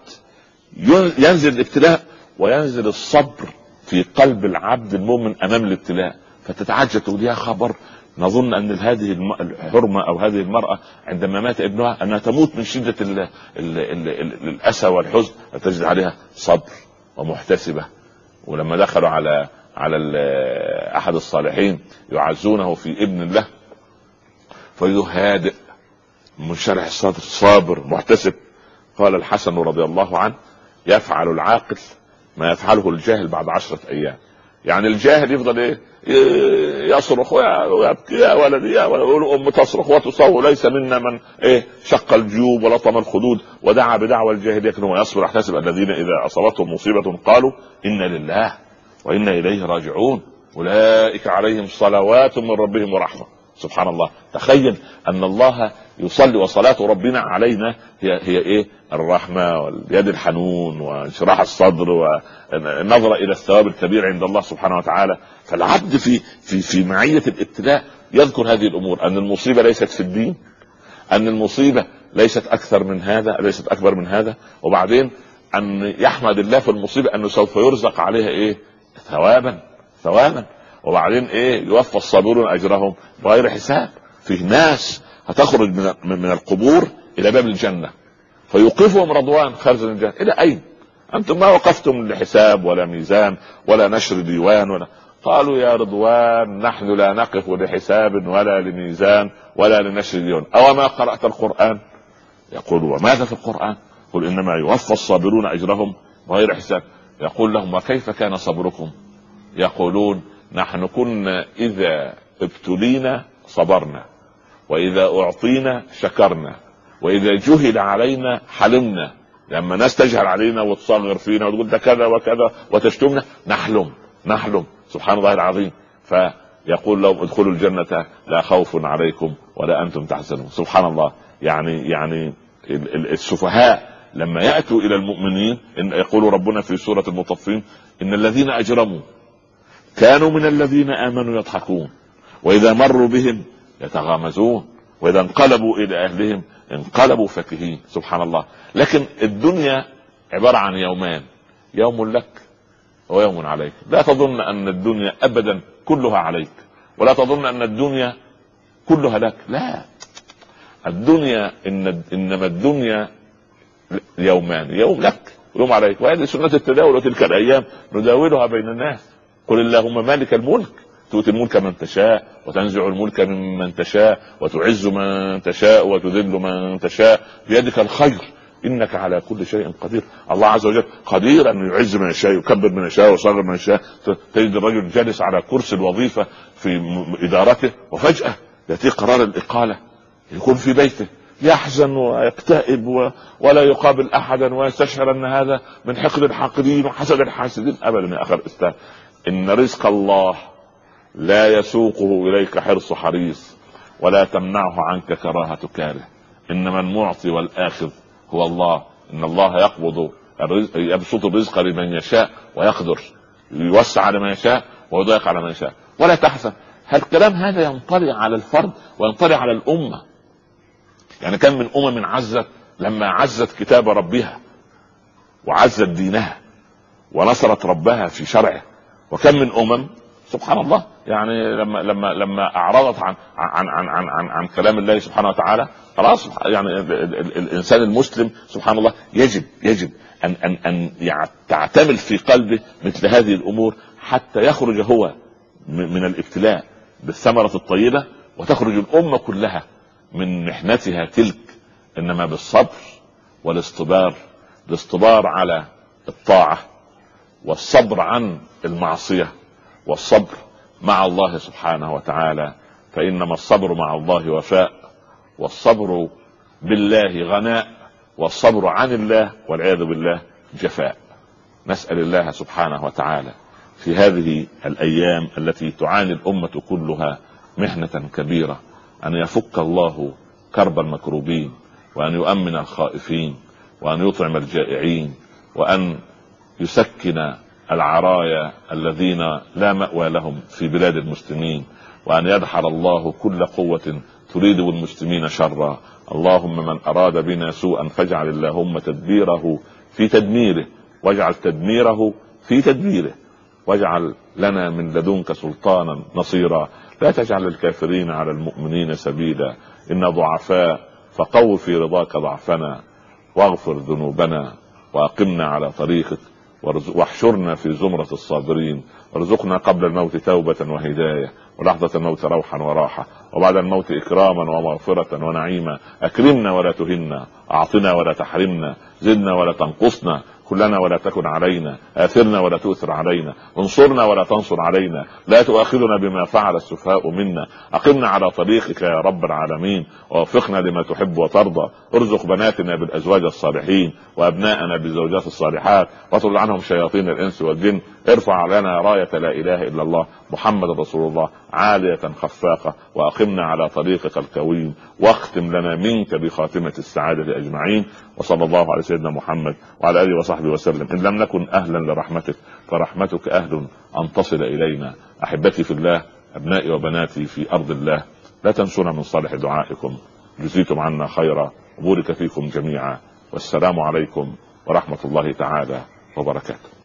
ينزل الابتلاء وينزل الصبر في قلب العبد المؤمن امام الابتلاء، فتتعجب تقول يا خبر، نظن ان هذه الحرمه او هذه المراه عندما مات ابنها انها تموت من شده ال ال ال ال الاسى والحزن، تجد عليها صبر ومحتسبه. ولما دخلوا على على احد الصالحين يعزونه في ابن له، فيده هادئ منشرح الصدر صابر محتسب، قال الحسن رضي الله عنه: يفعل العاقل ما يفعله الجاهل بعد عشرة ايام. يعني الجاهل يفضل ايه يصرخ ويبكي يا ولدي يا ولدي، يقول ام تصرخ وتصوت، ليس منا من ايه شق الجيوب ولطم الخدود ودعا بدعوى الجاهليه ويصبر. احتسب الذين اذا اصابتهم مصيبه قالوا انا لله وانا اليه راجعون اولئك عليهم صلوات من ربهم ورحمه. سبحان الله، تخيل ان الله يصلي وصلاة ربنا علينا هي هي ايه؟ الرحمة واليد الحنون وانشراح الصدر والنظرة الى الثواب الكبير عند الله سبحانه وتعالى. فالعبد في في في معية الابتلاء يذكر هذه الامور، ان المصيبة ليست في الدين، ان المصيبة ليست اكثر من هذا، ليست اكبر من هذا، وبعدين ان يحمد الله في المصيبة انه سوف يرزق عليها ايه؟ ثوابا ثوابا. وبعدين ايه؟ يوفى الصابرون اجرهم بغير حساب. فيه ناس هتخرج من من القبور الى باب الجنه فيوقفهم رضوان خارج الجنه. الى اين انتم؟ ما وقفتم لحساب ولا ميزان ولا نشر ديوان ولا. قالوا يا رضوان نحن لا نقف لحساب ولا لميزان ولا لنشر ديوان. او ما قرأت القرآن؟ يقول وماذا في القرآن؟ قل انما يوفى الصابرون اجرهم بغير حساب. يقول لهم وكيف كان صبركم؟ يقولون نحن كنا اذا ابتلينا صبرنا، واذا اعطينا شكرنا، واذا جهل علينا حلمنا. لما ناس تجهل علينا وتصغر فينا وتقول ده كذا وكذا وتشتمنا نحلم نحلم. سبحان الله العظيم. فيقول لهم ادخلوا الجنة لا خوف عليكم ولا انتم تحزنون. سبحان الله. يعني يعني السفهاء لما يأتوا الى المؤمنين إن يقول ربنا في سورة المطفين ان الذين اجرموا كانوا من الذين امنوا يضحكون واذا مروا بهم يتغامزون واذا انقلبوا الى اهلهم انقلبوا فكهين. سبحان الله. لكن الدنيا عبارة عن يومان، يوم لك ويوم عليك. لا تظن ان الدنيا ابدا كلها عليك، ولا تظن ان الدنيا كلها لك. لا، الدنيا إن انما الدنيا يومان، يوم لك ويوم عليك. وهذه سنة التداول، وتلك الايام نداولها بين الناس. قل اللهم مالك الملك تؤتي الملك من تشاء وتنزع الملك ممن تشاء وتعز من تشاء وتذل من تشاء بيدك الخير انك على كل شيء قدير. الله عز وجل قدير ان يعز من يشاء يكبر من يشاء ويصغر من يشاء. تجد الرجل جالس على كرسي الوظيفة في ادارته وفجأة يأتي قرار الاقالة، يكون في بيته يحزن ويكتئب ولا يقابل احدا ويستشعر ان هذا من حقد الحاقدين وحسد الحاسدين. ابدا يا اخي الاسلام، ان رزق الله لا يسوقه اليك حرص حريص ولا تمنعه عنك كراهة كاره. انما المعطي والاخذ هو الله. ان الله يقبض الرزق، يبسط الرزق لمن يشاء ويقدر، يوسع على من يشاء ويضيق على من يشاء. ولا تحزن. هالكلام هذا ينطلي على الفرد وينطلي على الامة. يعني كم من امم عزت لما عزت كتاب ربها وعزت دينها ونصرت ربها في شرعه، وكم من امم سبحان الله يعني لما لما لما اعرضت عن عن عن عن عن, عن كلام الله سبحانه وتعالى خلاص. يعني ال ال ال الانسان المسلم سبحان الله يجب يجب ان ان ان تعتمل في قلبه مثل هذه الامور حتى يخرج هو من الابتلاء بالثمرة الطيبة، وتخرج الامة كلها من محنتها تلك. انما بالصبر والاصطبار، الاصطبار على الطاعة والصبر عن المعصية والصبر مع الله سبحانه وتعالى. فإنما الصبر مع الله وفاء، والصبر بالله غناء، والصبر عن الله والعياذ بالله جفاء. نسأل الله سبحانه وتعالى في هذه الأيام التي تعاني الأمة كلها محنة كبيرة أن يفك الله كرب المكروبين، وأن يؤمن الخائفين، وأن يطعم الجائعين، وأن يسكن العرايا الذين لا مأوى لهم في بلاد المسلمين، وأن يدحر الله كل قوة تريد بالمسلمين شرا. اللهم من أراد بنا سوءا فاجعل اللهم تدبيره في تدميره، واجعل تدميره في تدبيره، واجعل لنا من لدنك سلطانا نصيرا. لا تجعل الكافرين على المؤمنين سبيلا، إن ضعفاء، فقو في رضاك ضعفنا، واغفر ذنوبنا، وأقمنا على طريقك، واحشرنا في زمرة الصابرين. ارزقنا قبل الموت توبة وهداية، ولحظة الموت روحا وراحة، وبعد الموت إكراما ومغفرة ونعيما. أكرمنا ولا تهنا، أعطنا ولا تحرمنا، زدنا ولا تنقصنا، كلنا ولا تكن علينا، آثرنا ولا تؤثر علينا، انصرنا ولا تنصر علينا، لا تؤاخذنا بما فعل السفهاء منا. أقمنا على طريقك يا رب العالمين، ووفقنا لما تحب وترضى. ارزق بناتنا بالأزواج الصالحين، وأبناءنا بالزوجات الصالحات، واطرد عنهم شياطين الإنس والجن. ارفع لنا راية لا إله إلا الله محمد رسول الله عالية خفاقة، وأقمنا على طريقك القويم، واختم لنا منك بخاتمة السعادة أجمعين. وصلى الله على سيدنا محمد وعلى آله وصحبه وسلم. إن لم نكن أهلا لرحمتك فرحمتك أهل أن تصل إلينا. أحبتي في الله، أبنائي وبناتي في أرض الله، لا تنسونا من صالح دعائكم. جزيتم عنا خيرا، وبارك فيكم جميعا، والسلام عليكم ورحمة الله تعالى وبركاته.